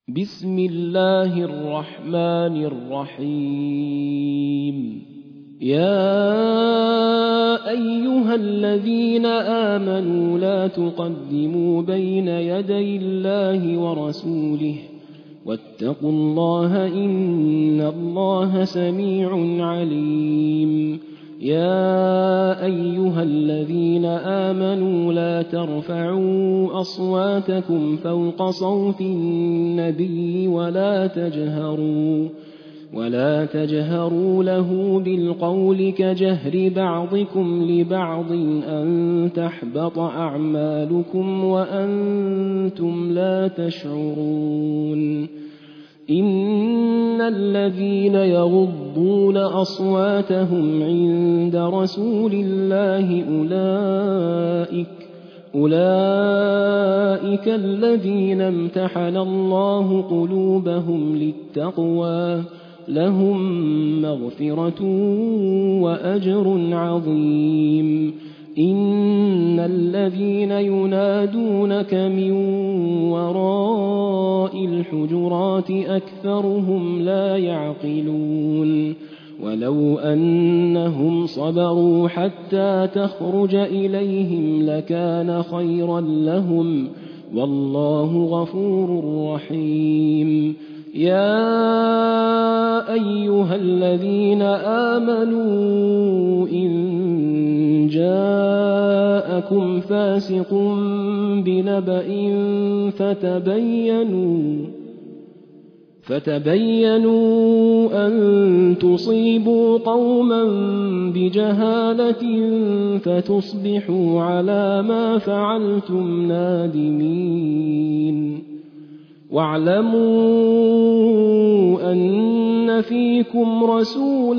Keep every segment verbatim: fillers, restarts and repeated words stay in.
بسم الله الرحمن الرحيم يا أيها الذين آمنوا لا تقدموا بين يدي الله ورسوله واتقوا الله إن الله سميع عليم يا أيها الذين آمنوا لا ترفعوا أصواتكم فوق صوت النبي ولا تجهروا ولا تجهروا له بالقول كجهر بعضكم لبعض أن تحبط أعمالكم وأنتم لا تشعرون إن الذين يغضون أصواتهم عند رسول الله أولئك أولئك الذين امتحن الله قلوبهم للتقوى لهم مغفرة وأجر عظيم إن الذين ينادونك من وراء الحجرات أكثرهم لا يعقلون ولو أنهم صبروا حتى تخرج إليهم لكان خيرا لهم والله غفور رحيم يا أيها الذين آمنوا إن جاءكم فاسق بنبأ فتبينوا فتبينوا أن تصيبوا قوما بجهالة فتصبحوا على ما فعلتم نادمين واعلموا أن فيكم رسول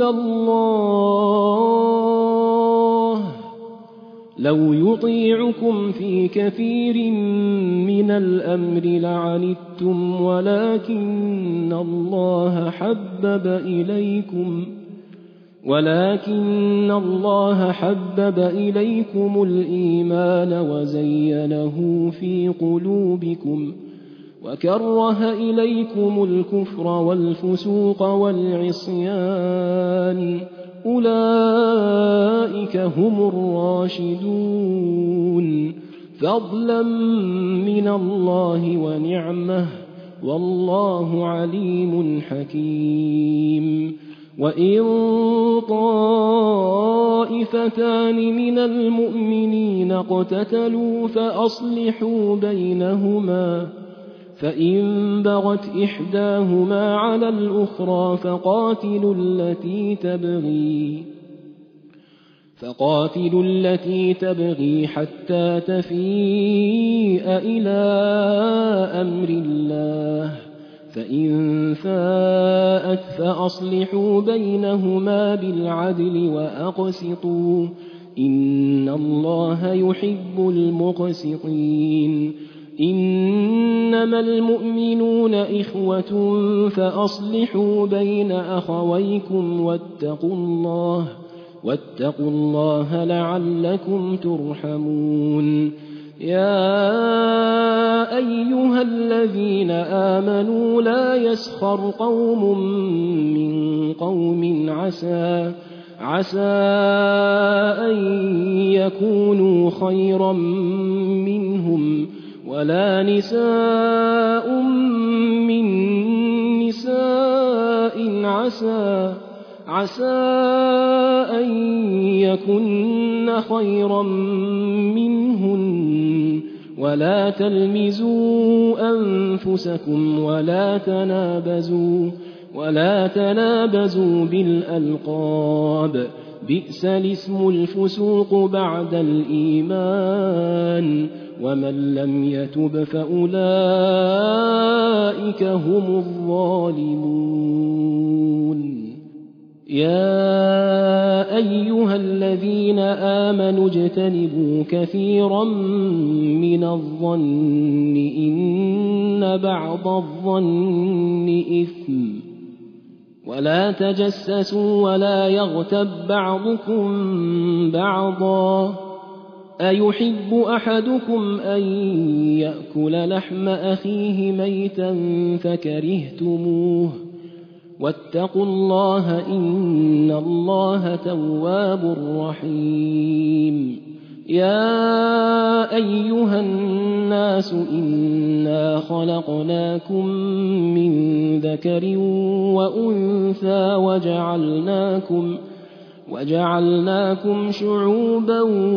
الله لو يطيعكم في كثير من الأمر لعنتم ولكن الله حبب إليكم ولكن الله حبب إليكم الإيمان وزينه في قلوبكم وكره إليكم الكفر والفسوق والعصيان أولئك هم الراشدون فضلا من الله ونعمه والله عليم حكيم وإن طائفتان من المؤمنين اقتتلوا فأصلحوا بينهما فإن بغت إحداهما على الأخرى فقاتلوا التي تبغي فقاتلوا التي تبغي حتى تفيء إلى أمر الله فإن فاءت فأصلحوا بينهما بالعدل وأقسطوا إن الله يحب المقسطين إنما المؤمنون إخوة فأصلحوا بين أخويكم واتقوا الله واتقوا الله لعلكم ترحمون يا أيها الذين آمنوا لا يسخر قوم من قوم عسى عسى أن يكونوا خيرا منهم ولا نساء من نساء عسى عسى أن يكن خيرا منهن ولا تلمزوا أنفسكم ولا تنابزوا ولا تنابزوا بالألقاب بئس الاسم الفسوق بعد الإيمان ومن لم يتب فأولئك هم الظالمون يا أيها الذين آمنوا اجتنبوا كثيرا من الظن إن بعض الظن إثم ولا تجسسوا ولا يغتب بعضكم بعضا أيحب أحدكم أن يأكل لحم أخيه ميتا فكرهتموه واتقوا الله إن الله تواب رحيم يا أيها الناس إنا خلقناكم من ذكر وأنثى وجعلناكم وجعلناكم شعوبا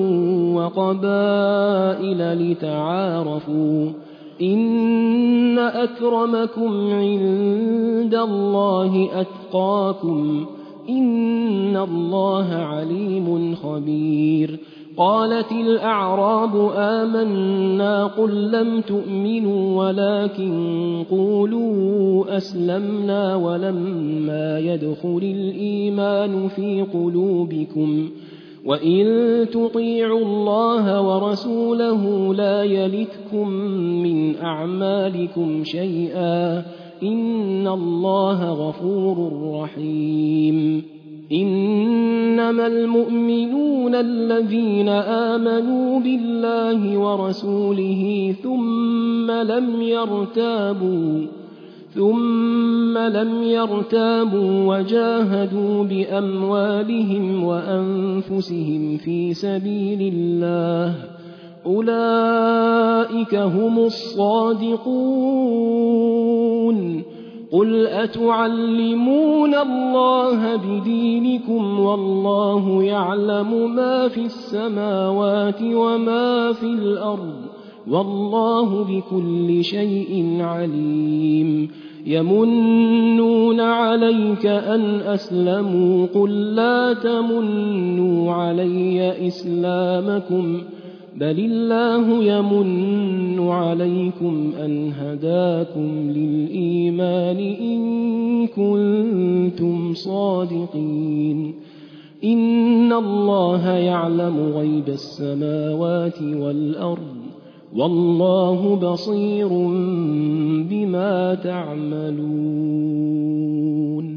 وقبائل لتعارفوا إن أكرمكم عند الله أتقاكم إن الله عليم خبير قالت الأعراب آمنا قل لم تؤمنوا ولكن قولوا أسلمنا ولما يدخل الإيمان في قلوبكم وإن تطيعوا الله ورسوله لا يلتكم من أعمالكم شيئا إن الله غفور رحيم إنما المؤمنون الذين آمنوا بالله ورسوله ثم لم يرتابوا ثم لم يرتابوا وجاهدوا بأموالهم وأنفسهم في سبيل الله أولئك هم الصادقون قل أتعلمون الله بدينكم والله يعلم ما في السماوات وما في الأرض والله بكل شيء عليم يمنون عليك أن أسلموا قل لا تمنوا علي إسلامكم بل الله يمن عليكم أن هداكم للإيمان إن كنتم صادقين إن الله يعلم غيب السماوات والأرض والله بصير بما تعملون